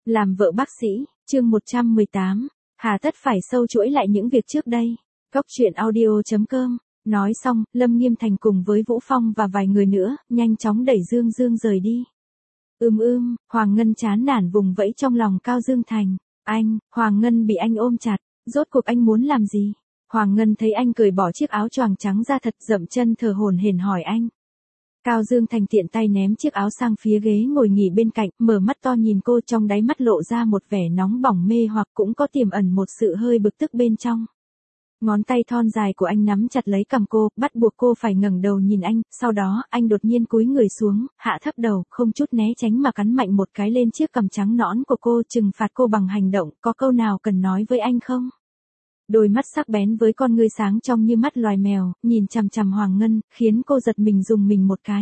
Làm vợ bác sĩ, chương 118. Hà tất phải sâu chuỗi lại những việc trước đây. Góc truyện audio.com. Nói xong, Lâm Nghiêm Thành cùng với Vũ Phong và vài người nữa, nhanh chóng đẩy Dương Dương rời đi. Hoàng Ngân chán nản vùng vẫy trong lòng Cao Dương Thành. Hoàng Ngân bị anh ôm chặt, rốt cuộc anh muốn làm gì? Hoàng Ngân thấy anh cởi bỏ chiếc áo choàng trắng ra thật, dậm chân thở hổn hển hỏi anh. Cao Dương Thành tiện tay ném chiếc áo sang phía ghế ngồi nghỉ bên cạnh, mở mắt to nhìn cô, trong đáy mắt lộ ra một vẻ nóng bỏng mê hoặc, cũng có tiềm ẩn một sự hơi bực tức bên trong. Ngón tay thon dài của anh nắm chặt lấy cằm cô, bắt buộc cô phải ngẩng đầu nhìn anh, sau đó, anh đột nhiên cúi người xuống, hạ thấp đầu, không chút né tránh mà cắn mạnh một cái lên chiếc cằm trắng nõn của cô, trừng phạt cô bằng hành động. Có câu nào cần nói với anh không? Đôi mắt sắc bén với con ngươi sáng trong như mắt loài mèo, nhìn chằm chằm Hoàng Ngân, khiến cô giật mình rùng mình một cái.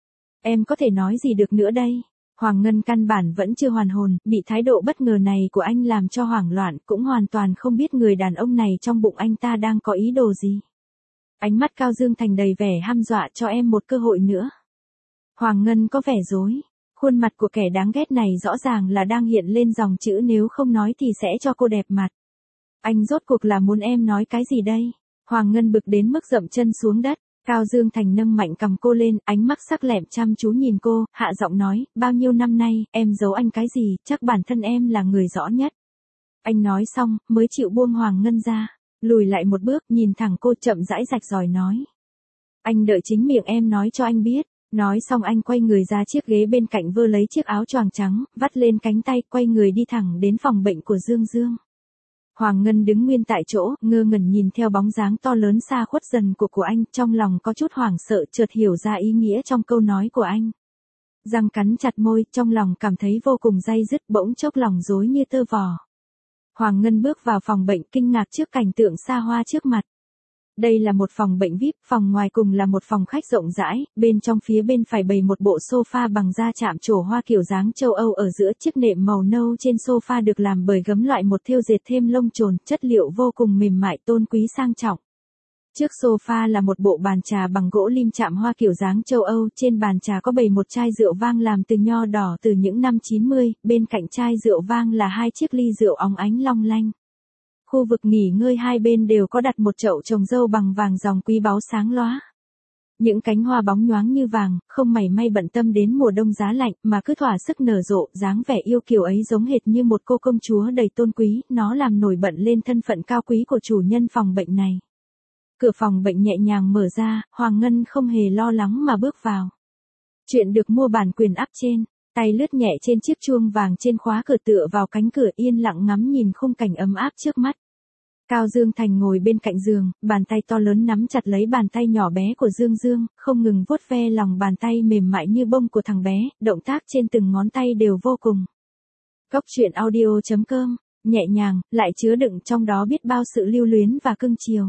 Em có thể nói gì được nữa đây? Hoàng Ngân căn bản vẫn chưa hoàn hồn, bị thái độ bất ngờ này của anh làm cho hoảng loạn, cũng hoàn toàn không biết người đàn ông này trong bụng anh ta đang có ý đồ gì. Ánh mắt Cao Dương Thành đầy vẻ hăm dọa, cho em một cơ hội nữa. Hoàng Ngân có vẻ dối. Khuôn mặt của kẻ đáng ghét này rõ ràng là đang hiện lên dòng chữ nếu không nói thì sẽ cho cô đẹp mặt. Anh rốt cuộc là muốn em nói cái gì đây? Hoàng Ngân bực đến mức dậm chân xuống đất. Cao Dương Thành nâng mạnh cầm cô lên, ánh mắt sắc lẹm chăm chú nhìn cô, hạ giọng nói, bao nhiêu năm nay, em giấu anh cái gì, chắc bản thân em là người rõ nhất. Anh nói xong, mới chịu buông Hoàng Ngân ra, lùi lại một bước, nhìn thẳng cô, chậm rãi rạch ròi nói. Anh đợi chính miệng em nói cho anh biết. Nói xong anh quay người ra chiếc ghế bên cạnh, vơ lấy chiếc áo choàng trắng, vắt lên cánh tay, quay người đi thẳng đến phòng bệnh của Dương Dương. Hoàng Ngân đứng nguyên tại chỗ, ngơ ngẩn nhìn theo bóng dáng to lớn xa khuất dần của anh, trong lòng có chút hoảng sợ, chợt hiểu ra ý nghĩa trong câu nói của anh. Răng cắn chặt môi, trong lòng cảm thấy vô cùng day dứt, bỗng chốc lòng rối như tơ vò. Hoàng Ngân bước vào phòng bệnh, kinh ngạc trước cảnh tượng xa hoa trước mặt. Đây là một phòng bệnh VIP, phòng ngoài cùng là một phòng khách rộng rãi, bên trong phía bên phải bày một bộ sofa bằng da chạm trổ hoa kiểu dáng châu Âu, ở giữa chiếc nệm màu nâu trên sofa được làm bởi gấm loại một, thêu dệt thêm lông chồn, chất liệu vô cùng mềm mại tôn quý sang trọng. Trước sofa là một bộ bàn trà bằng gỗ lim chạm hoa kiểu dáng châu Âu, trên bàn trà có bày một chai rượu vang làm từ nho đỏ từ những năm 90, bên cạnh chai rượu vang là hai chiếc ly rượu óng ánh long lanh. Khu vực nghỉ ngơi hai bên đều có đặt một chậu trồng dâu bằng vàng ròng quý báu sáng lóa. Những cánh hoa bóng nhoáng như vàng, không mảy may bận tâm đến mùa đông giá lạnh, mà cứ thỏa sức nở rộ, dáng vẻ yêu kiều ấy giống hệt như một cô công chúa đầy tôn quý, nó làm nổi bật lên thân phận cao quý của chủ nhân phòng bệnh này. Cửa phòng bệnh nhẹ nhàng mở ra, Hoàng Ngân không hề lo lắng mà bước vào. Chuyện được mua bản quyền up trên. Tay lướt nhẹ trên chiếc chuông vàng trên khóa cửa, tựa vào cánh cửa yên lặng ngắm nhìn khung cảnh ấm áp trước mắt. Cao Dương Thành ngồi bên cạnh giường, bàn tay to lớn nắm chặt lấy bàn tay nhỏ bé của Dương Dương, không ngừng vuốt ve lòng bàn tay mềm mại như bông của thằng bé, động tác trên từng ngón tay đều vô cùng. Góc truyện audio.com, nhẹ nhàng, lại chứa đựng trong đó biết bao sự lưu luyến và cưng chiều.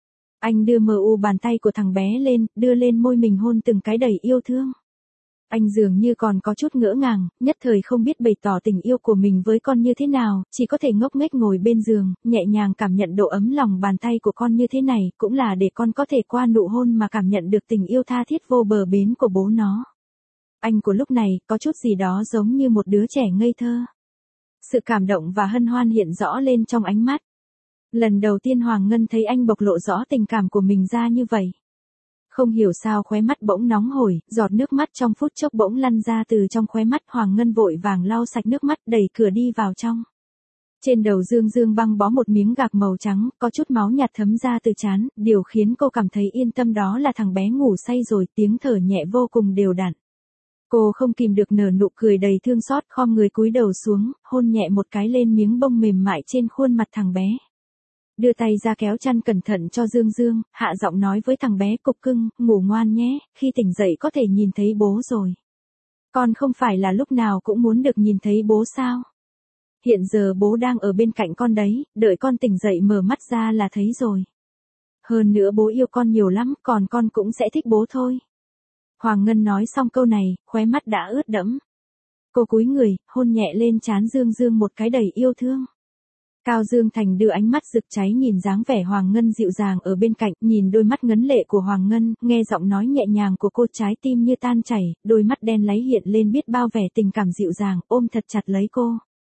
Anh đưa mờ u bàn tay của thằng bé lên, đưa lên môi mình hôn từng cái đầy yêu thương. Anh dường như còn có chút ngỡ ngàng, nhất thời không biết bày tỏ tình yêu của mình với con như thế nào, chỉ có thể ngốc nghếch ngồi bên giường, nhẹ nhàng cảm nhận độ ấm lòng bàn tay của con như thế này, cũng là để con có thể qua nụ hôn mà cảm nhận được tình yêu tha thiết vô bờ bến của bố nó. Anh của lúc này, có chút gì đó giống như một đứa trẻ ngây thơ. Sự cảm động và hân hoan hiện rõ lên trong ánh mắt. Lần đầu tiên Hoàng Ngân thấy anh bộc lộ rõ tình cảm của mình ra như vậy. Không hiểu sao khóe mắt bỗng nóng hổi, giọt nước mắt trong phút chốc bỗng lăn ra từ trong khóe mắt. Hoàng Ngân vội vàng lau sạch nước mắt, đẩy cửa đi vào trong. Trên đầu Dương Dương băng bó một miếng gạc màu trắng, có chút máu nhạt thấm ra từ trán, điều khiến cô cảm thấy yên tâm đó là thằng bé ngủ say rồi, tiếng thở nhẹ vô cùng đều đặn. Cô không kìm được nở nụ cười đầy thương xót, khom người cúi đầu xuống, hôn nhẹ một cái lên miếng bông mềm mại trên khuôn mặt thằng bé. Đưa tay ra kéo chăn cẩn thận cho Dương Dương, hạ giọng nói với thằng bé, cục cưng, ngủ ngoan nhé, khi tỉnh dậy có thể nhìn thấy bố rồi. Con không phải là lúc nào cũng muốn được nhìn thấy bố sao? Hiện giờ bố đang ở bên cạnh con đấy, đợi con tỉnh dậy mở mắt ra là thấy rồi. Hơn nữa bố yêu con nhiều lắm, còn con cũng sẽ thích bố thôi. Hoàng Ngân nói xong câu này, khóe mắt đã ướt đẫm. Cô cúi người, hôn nhẹ lên trán Dương Dương một cái đầy yêu thương. Cao Dương Thành đưa ánh mắt rực cháy nhìn dáng vẻ Hoàng Ngân dịu dàng ở bên cạnh, nhìn đôi mắt ngấn lệ của Hoàng Ngân, nghe giọng nói nhẹ nhàng của cô, trái tim như tan chảy, đôi mắt đen láy hiện lên biết bao vẻ tình cảm dịu dàng, ôm thật chặt lấy cô.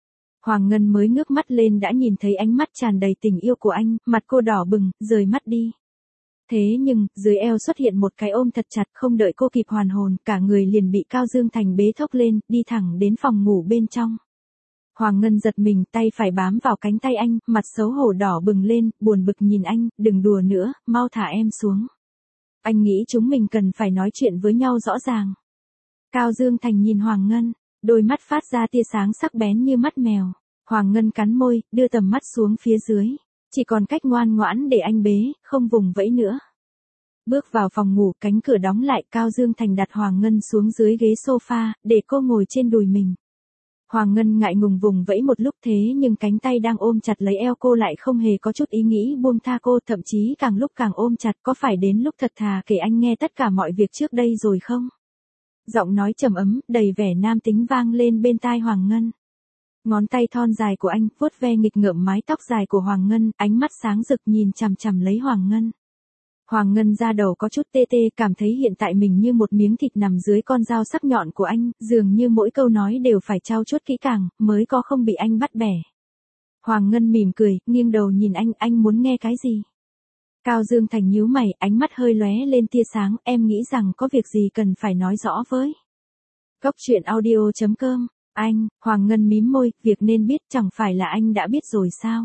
Hoàng Ngân mới ngước mắt lên đã nhìn thấy ánh mắt tràn đầy tình yêu của anh, mặt cô đỏ bừng, rời mắt đi. Thế nhưng, dưới eo xuất hiện một cái ôm thật chặt, không đợi cô kịp hoàn hồn, cả người liền bị Cao Dương Thành bế thốc lên, đi thẳng đến phòng ngủ bên trong. Hoàng Ngân giật mình, tay phải bám vào cánh tay anh, mặt xấu hổ đỏ bừng lên, buồn bực nhìn anh, đừng đùa nữa, mau thả em xuống. Anh nghĩ chúng mình cần phải nói chuyện với nhau rõ ràng. Cao Dương Thành nhìn Hoàng Ngân, đôi mắt phát ra tia sáng sắc bén như mắt mèo. Hoàng Ngân cắn môi, đưa tầm mắt xuống phía dưới. Chỉ còn cách ngoan ngoãn để anh bế, không vùng vẫy nữa. Bước vào phòng ngủ, cánh cửa đóng lại, Cao Dương Thành đặt Hoàng Ngân xuống dưới ghế sofa, để cô ngồi trên đùi mình. Hoàng Ngân ngại ngùng vùng vẫy một lúc thế nhưng cánh tay đang ôm chặt lấy eo cô lại không hề có chút ý nghĩ buông tha cô, thậm chí càng lúc càng ôm chặt. Có phải đến lúc thật thà kể anh nghe tất cả mọi việc trước đây rồi không? Giọng nói trầm ấm, đầy vẻ nam tính vang lên bên tai Hoàng Ngân. Ngón tay thon dài của anh vuốt ve nghịch ngợm mái tóc dài của Hoàng Ngân, ánh mắt sáng rực nhìn chằm chằm lấy Hoàng Ngân. Hoàng Ngân da đầu có chút tê tê, cảm thấy hiện tại mình như một miếng thịt nằm dưới con dao sắc nhọn của anh, dường như mỗi câu nói đều phải trau chuốt kỹ càng, mới có không bị anh bắt bẻ. Hoàng Ngân mỉm cười, nghiêng đầu nhìn anh muốn nghe cái gì? Cao Dương Thành nhíu mày, ánh mắt hơi lóe lên tia sáng, em nghĩ rằng có việc gì cần phải nói rõ với. Góc truyện audio.com, Hoàng Ngân mím môi, việc nên biết chẳng phải là anh đã biết rồi sao?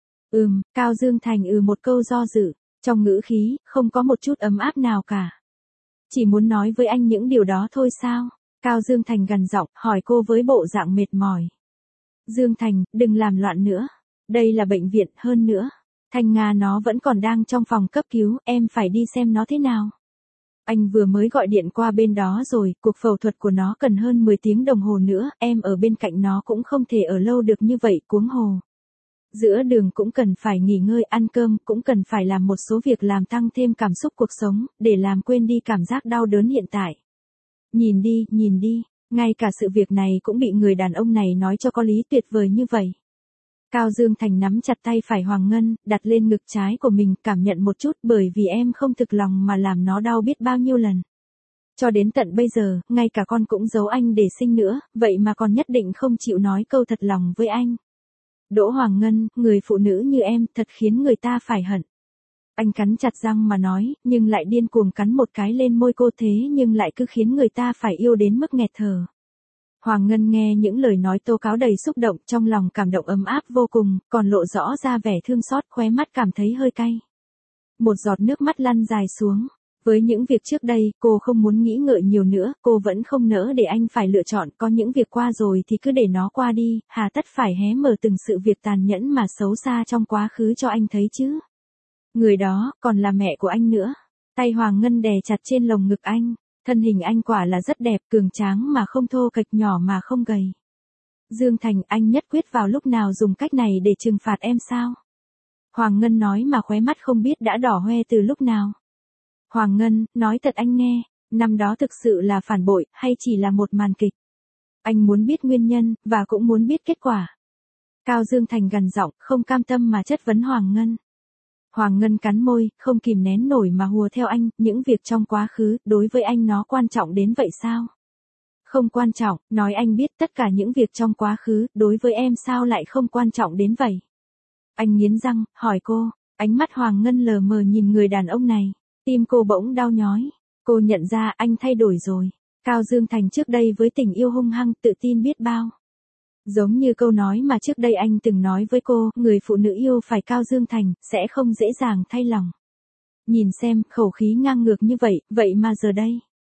Cao Dương Thành một câu do dự. Trong ngữ khí, không có một chút ấm áp nào cả. Chỉ muốn nói với anh những điều đó thôi sao? Cao Dương Thành gằn giọng, hỏi cô với bộ dạng mệt mỏi. Dương Thành, đừng làm loạn nữa. Đây là bệnh viện, hơn nữa. Thanh Nga nó vẫn còn đang trong phòng cấp cứu, em phải đi xem nó thế nào. Anh vừa mới gọi điện qua bên đó rồi, cuộc phẫu thuật của nó cần hơn 10 tiếng đồng hồ nữa, em ở bên cạnh nó cũng không thể ở lâu được như vậy, huống hồ. Giữa đường cũng cần phải nghỉ ngơi, ăn cơm, cũng cần phải làm một số việc làm tăng thêm cảm xúc cuộc sống, để làm quên đi cảm giác đau đớn hiện tại. Nhìn đi, ngay cả sự việc này cũng bị người đàn ông này nói cho có lý, tuyệt vời như vậy. Cao Dương Thành nắm chặt tay phải Hoàng Ngân, đặt lên ngực trái của mình, cảm nhận một chút, bởi vì em không thực lòng mà làm nó đau biết bao nhiêu lần. Cho đến tận bây giờ, ngay cả con cũng giấu anh để sinh nữa, vậy mà còn nhất định không chịu nói câu thật lòng với anh. Đỗ Hoàng Ngân, người phụ nữ như em, thật khiến người ta phải hận. Anh cắn chặt răng mà nói, nhưng lại điên cuồng cắn một cái lên môi cô, thế nhưng lại cứ khiến người ta phải yêu đến mức nghẹt thở. Hoàng Ngân nghe những lời nói tố cáo đầy xúc động, trong lòng cảm động ấm áp vô cùng, còn lộ rõ ra vẻ thương xót, khóe mắt cảm thấy hơi cay. Một giọt nước mắt lăn dài xuống. Với những việc trước đây, cô không muốn nghĩ ngợi nhiều nữa, cô vẫn không nỡ để anh phải lựa chọn, có những việc qua rồi thì cứ để nó qua đi, hà tất phải hé mở từng sự việc tàn nhẫn mà xấu xa trong quá khứ cho anh thấy chứ. Người đó, còn là mẹ của anh nữa. Tay Hoàng Ngân đè chặt trên lồng ngực anh, thân hình anh quả là rất đẹp, cường tráng mà không thô kệch, nhỏ mà không gầy. Dương Thành, anh nhất quyết vào lúc nào dùng cách này để trừng phạt em sao? Hoàng Ngân nói mà khóe mắt không biết đã đỏ hoe từ lúc nào. Hoàng Ngân, nói thật anh nghe, năm đó thực sự là phản bội, hay chỉ là một màn kịch? Anh muốn biết nguyên nhân, và cũng muốn biết kết quả. Cao Dương Thành gằn giọng, không cam tâm mà chất vấn Hoàng Ngân. Hoàng Ngân cắn môi, không kìm nén nổi mà hùa theo anh, những việc trong quá khứ, đối với anh nó quan trọng đến vậy sao? Không quan trọng, nói anh biết tất cả những việc trong quá khứ, đối với em sao lại không quan trọng đến vậy? Anh nghiến răng, hỏi cô, ánh mắt Hoàng Ngân lờ mờ nhìn người đàn ông này. Tim cô bỗng đau nhói. Cô nhận ra anh thay đổi rồi. Cao Dương Thành trước đây với tình yêu hung hăng, tự tin biết bao. Giống như câu nói mà trước đây anh từng nói với cô, người phụ nữ yêu phải Cao Dương Thành, sẽ không dễ dàng thay lòng. Nhìn xem, khẩu khí ngang ngược như vậy, vậy mà giờ đây.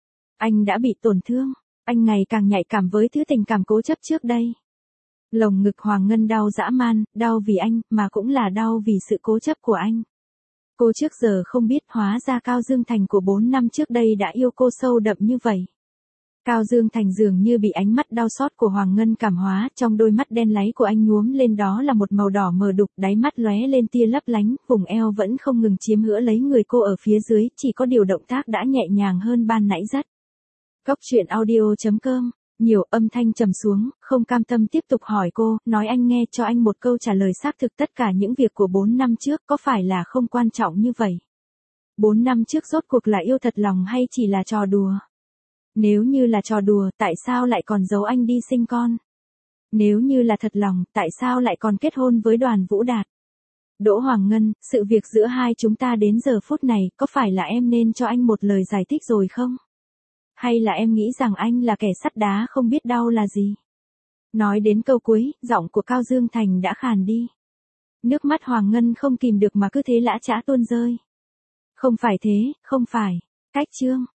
Anh đã bị tổn thương. Anh ngày càng nhạy cảm với thứ tình cảm cố chấp trước đây. Lồng ngực Hoàng Ngân đau dã man, đau vì anh, mà cũng là đau vì sự cố chấp của anh. Cô trước giờ không biết hóa ra Cao Dương Thành của 4 năm trước đây đã yêu cô sâu đậm như vậy. Cao Dương Thành dường như bị ánh mắt đau xót của Hoàng Ngân cảm hóa, trong đôi mắt đen láy của anh nhuốm lên đó là một màu đỏ mờ đục, đáy mắt lóe lên tia lấp lánh, vùng eo vẫn không ngừng chiếm hữu lấy người cô ở phía dưới, chỉ có điều động tác đã nhẹ nhàng hơn ban nãy rất. Góc truyện audio.com, nhiều âm thanh trầm xuống, không cam tâm tiếp tục hỏi cô, nói anh nghe cho anh một câu trả lời xác thực, tất cả những việc của 4 năm trước có phải là không quan trọng như vậy? 4 năm trước rốt cuộc là yêu thật lòng hay chỉ là trò đùa? Nếu như là trò đùa, tại sao lại còn giấu anh đi sinh con? Nếu như là thật lòng, tại sao lại còn kết hôn với Đoàn Vũ Đạt? Đỗ Hoàng Ngân, sự việc giữa hai chúng ta đến giờ phút này, có phải là em nên cho anh một lời giải thích rồi không? Hay là em nghĩ rằng anh là kẻ sắt đá không biết đau là gì? Nói đến câu cuối, giọng của Cao Dương Thành đã khàn đi. Nước mắt Hoàng Ngân không kìm được mà cứ thế lã chã tuôn rơi. Không phải thế, không phải. Cách chương.